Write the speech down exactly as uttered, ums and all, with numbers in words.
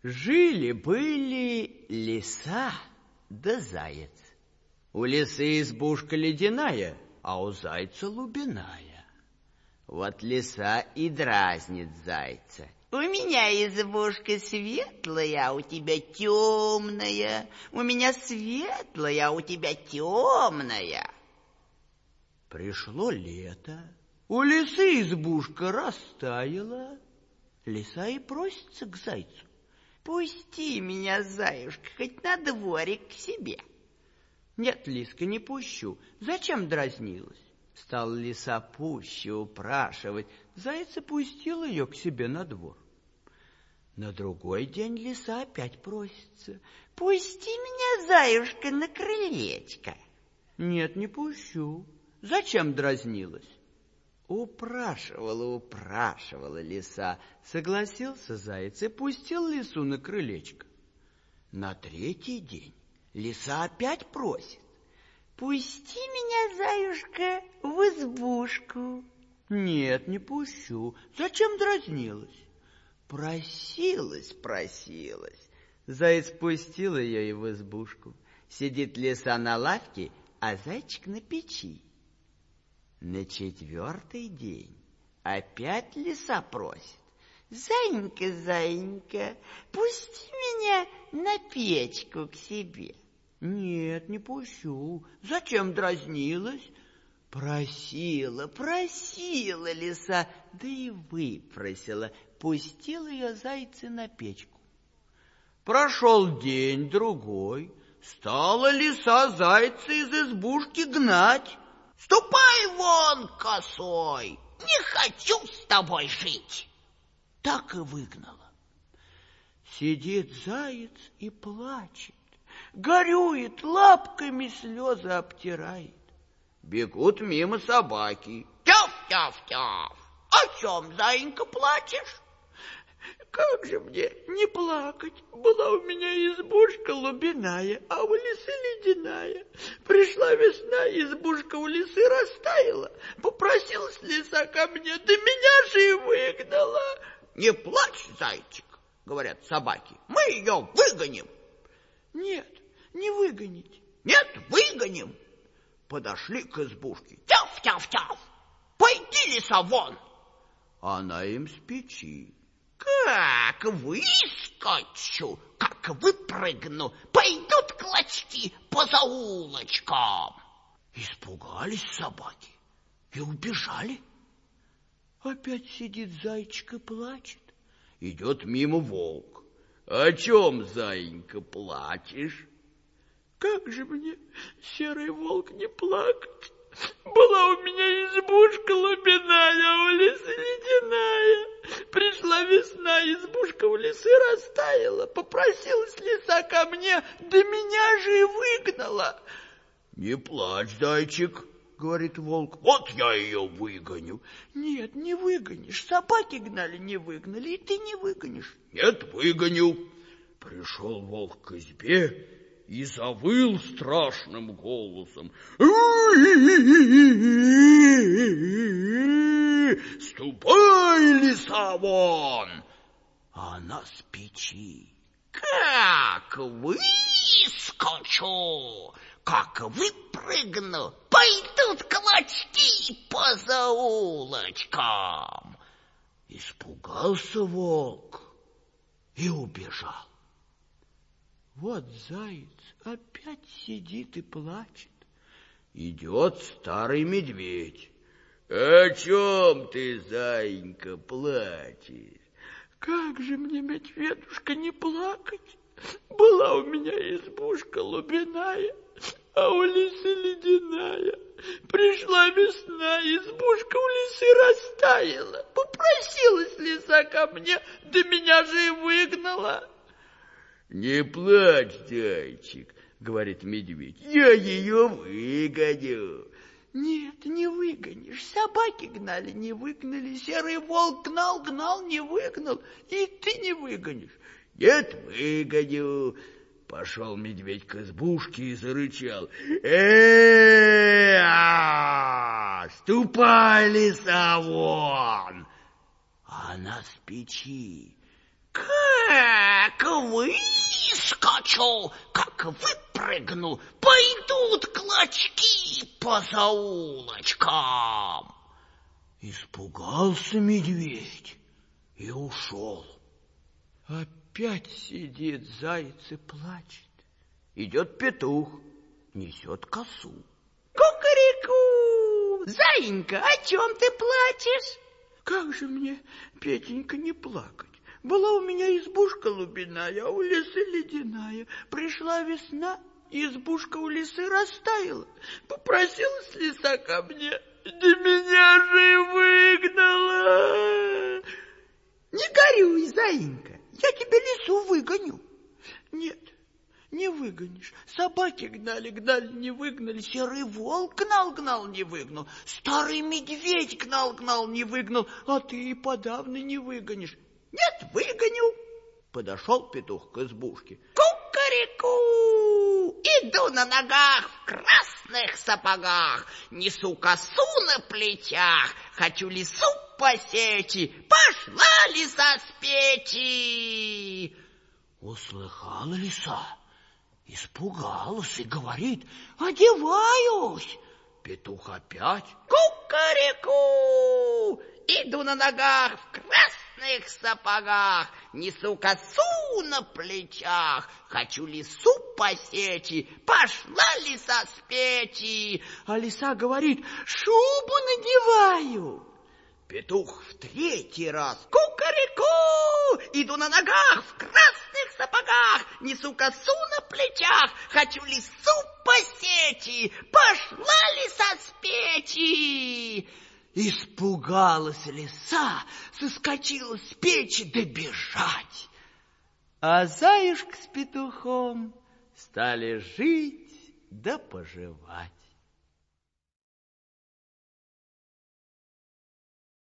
Жили-были лиса да заяц. У лисы избушка ледяная, а у зайца лубиная. Вот лиса и дразнит зайца. У меня избушка светлая, а у тебя темная. У меня светлая, а у тебя темная. Пришло лето, у лисы избушка растаяла. Лиса и просится к зайцу. Пусти меня, заюшка, хоть на дворик к себе. Нет, лиска, не пущу. Зачем дразнилась? Стал лиса пуще упрашивать. Заяц пустил ее к себе на двор. На другой день лиса опять просится. Пусти меня, заюшка, на крылечко. Нет, не пущу. Зачем дразнилась? Упрашивала, упрашивала лиса. Согласился заяц и пустил лису на крылечко. На третий день лиса опять просит. Пусти меня, заюшка, в избушку. Нет, не пущу. Зачем дразнилась? Просилась, просилась. Заяц пустил ее и в избушку. Сидит лиса на лавке, а зайчик на печи. На четвертый день опять лиса просит. Зайенька, зайенька, пусти меня на печку к себе. Нет, не пущу. Зачем дразнилась? Просила, просила лиса, да и выпросила. Пустил ее зайца на печку. Прошел день, другой. Стала лиса зайца из избушки гнать. Ступай вон, косой, не хочу с тобой жить. Так и выгнала. Сидит заяц и плачет, горюет, лапками слезы обтирает. Бегут мимо собаки. Тяв-тяв-тяв, о чем, заинька, плачешь? Как же мне не плакать? Была у меня избушка лубиная, а у лисы ледяная. Пришла весна, избушка у лисы растаяла. Попросилась лиса ко мне, да меня же и выгнала. Не плачь, зайчик, говорят собаки, мы ее выгоним. Нет, не выгонить. Нет, выгоним. Подошли к избушке. Тяв-тяв-тяв, пойди, лиса, вон. Она им с печи. Как выскочу, как выпрыгну, пойдут клочки по заулочкам. Испугались собаки и убежали. Опять сидит зайчик и плачет. Идет мимо волк. О чем, заинька, плачешь? Как же мне, серый волк, не плакать? Была у меня избушка лубиная, а у лисы ледяная. Пришла весна, избушка у лисы растаяла. Попросилась лиса ко мне, да меня же и выгнала. Не плачь, зайчик, говорит волк, вот я ее выгоню. Нет, не выгонишь, собаки гнали, не выгнали, и ты не выгонишь. Нет, выгоню. Пришел волк к избе и завыл страшным голосом. Ступай, лиса, вон! А она с печи. Как выскочу, как выпрыгну, пойдут клочки по заулочкам. Испугался волк и убежал. Вот заяц опять сидит и плачет. Идет старый медведь. О чем ты, заинька, плачешь? Как же мне, медведушка, не плакать? Была у меня избушка лубиная, а у лисы ледяная. Пришла весна, избушка у лисы растаяла. Попросилась лиса ко мне, да меня же и выгнала. Не плачь, зайчик, говорит медведь, я ее выгоню. Нет, не выгонишь, собаки гнали, не выгнали, серый волк гнал, гнал, не выгнал, и ты не выгонишь. Нет, выгоню. Пошел медведь к избушке и зарычал. Э-э-э, ступай, лиса, вон! А она с печи. Как выскочу, как выпрыгну, пойдут клочки по заулочкам. Испугался медведь и ушел. Опять сидит заяц и плачет. Идет петух, несет косу. Кукареку! Заинька, о чем ты плачешь? Как же мне, Петенька, не плакать? Была у меня избушка лубиная, а у лисы ледяная. Пришла весна, избушка у лисы растаяла. Попросилась лиса ко мне, да меня же выгнала. Не горюй, заинька, я тебе лису выгоню. Нет, не выгонишь. Собаки гнали, гнали, не выгнали. Серый волк гнал, гнал, не выгнал. Старый медведь гнал, гнал, не выгнал. А ты и подавно не выгонишь. Нет, выгоню. Подошел петух к избушке. Кукареку! Иду на ногах в красных сапогах, несу косу на плечах, хочу лису посечь. Пошла лиса с печи. Услыхала лиса, испугалась и говорит: одеваюсь. Петух опять: кукареку! Иду на ногах в красных сапогах, несу косу на плечах, хочу лису посечь. Пошла лиса с печи. А лиса говорит: шубу надеваю. Петух в третий раз: кукареку! Иду на ногах в красных сапогах, несу косу на плечах, хочу лису посечь. Пошла лиса с печи. Испугалась лиса, соскочила с печи добежать. А заюшка с петухом стали жить да поживать.